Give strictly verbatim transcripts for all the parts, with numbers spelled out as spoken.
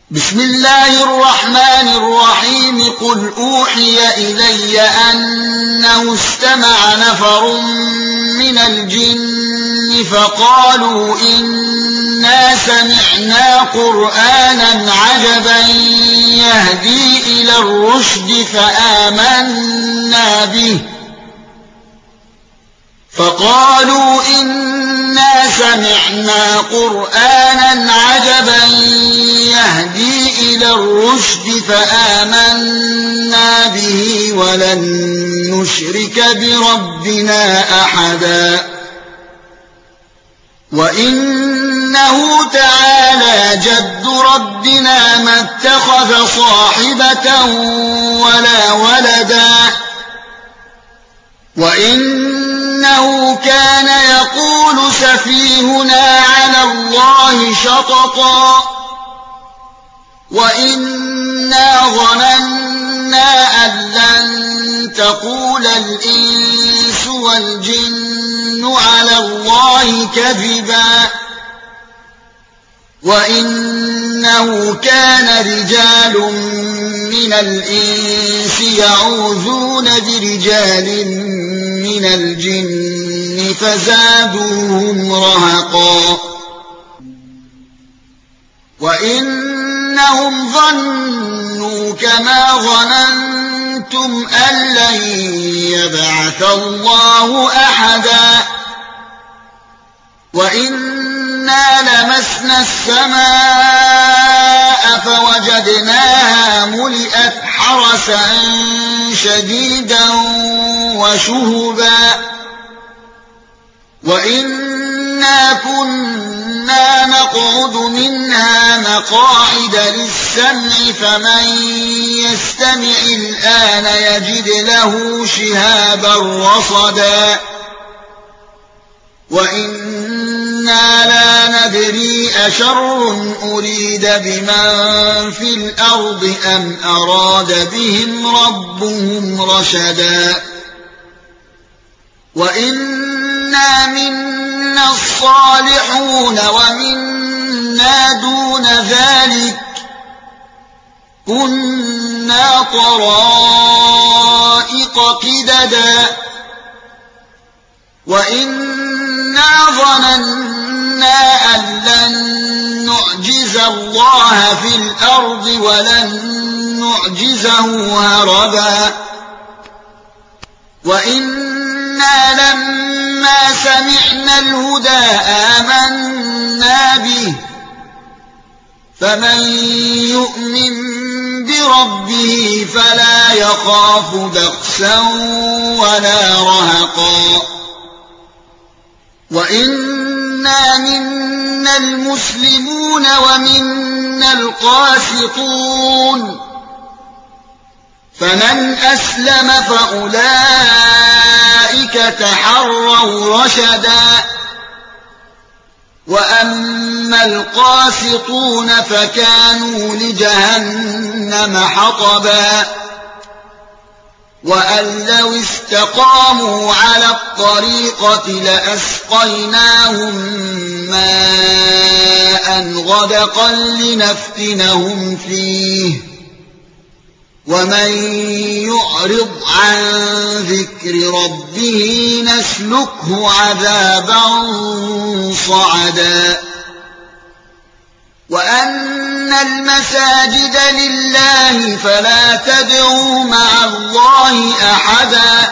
بسم الله الرحمن الرحيم قل أوحي إلي أنه استمع نفر من الجن فقالوا إنا سمعنا قرآنا عجبا يهدي إلى الرشد فآمنا به فقالوا إنا سمعنا قرآنا عجبا يهدي إلى الرشد فآمنا به ولن نشرك بربنا أحدا وإنه تعالى جد ربنا ما اتخذ صاحبة ولا ولدا وإنه كان يقول سفيهنا على الله شططا وإنا ظننا أن لن تقول الإنس والجن على الله كذبا وإنه كان رجال من الإنس يعوذون برجال من الجن فزادوهم رهقا وإنهم ظنوا كما ظننتم أن لن يبعث الله أحدا وإنا لمسنا السماء فوجدناها ملئت حرسا شديدا وشهبا وإنا كنا نقعد منها مقاعد للسمع فمن يستمع الآن يجد له شهابا رصدا وإنا لا ندري أشر أريد بمن في الأرض أم أراد بهم ربهم رشدا وإنا منا الصالحون ومنا دون ذلك كنا طرائق قددا وإنا ظننا أن لن نعجز الله في الأرض ولن نعجزه هربا وإنا لما سمعنا الهدى آمنا به فمن يؤمن بربه فلا يخاف بخسا ولا رهقا وإنا منا المسلمون ومنا القاسطون فمن أسلم فأولئك تحروا رشدا وأما القاسطون فكانوا لجهنم حطبا وأن لو استقاموا على الطريقة لأسقيناهم ماء غدقا لنفتنهم فيه ومن يعرض عن ذكر ربه نسلكه عذابا صعدا وأن المساجد لله فلا تدعوا مع الله أحدا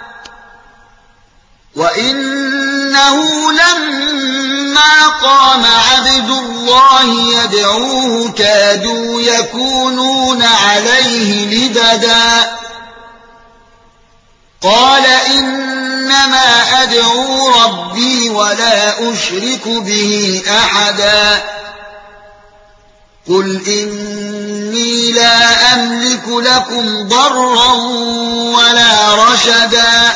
وإنه لما قام عبد الله يدعوه كادوا يكونون عليه لبدا قال إنما أدعو ربي ولا أشرك به أحدا قل إني لا أملك لكم ضرا ولا رشدا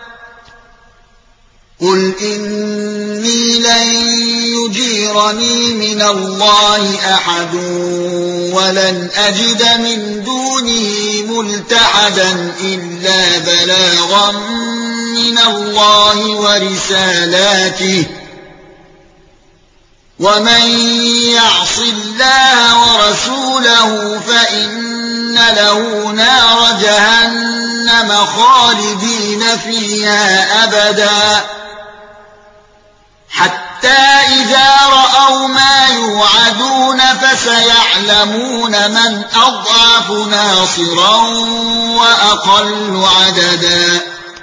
قل إني لن يجيرني من الله أحد ولن أجد من دونه ملتحدا إلا بلاغا من الله ورسالاته ومن يعص الله ورسوله فإن له نار جهنم خالدين فيها أبدا حتى إذا رأوا ما يوعدون فسيعلمون من أضعف ناصرا وأقل عددا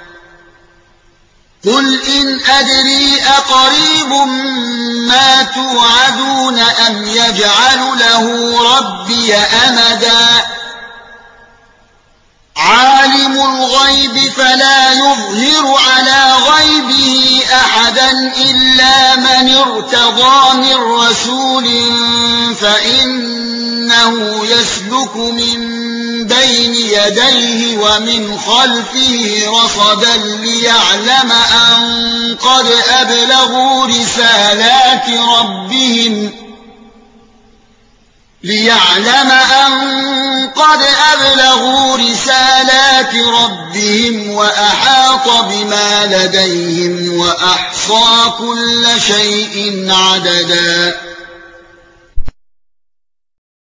قل إن أدري أقريب ما توعدون أم يجعل له ربي أمدا عالم الغيب فلا يظهر على غيبه أحدا إلا من ارتضى من رسول فإنه يسلك من بين يديه ومن خلفه رصدا ليعلم أن قد أبلغوا رسالات ربهم ليعلم أن قد أبلغوا رسالات ربهم وأحاط بما لديهم وأحصى كل شيء عددا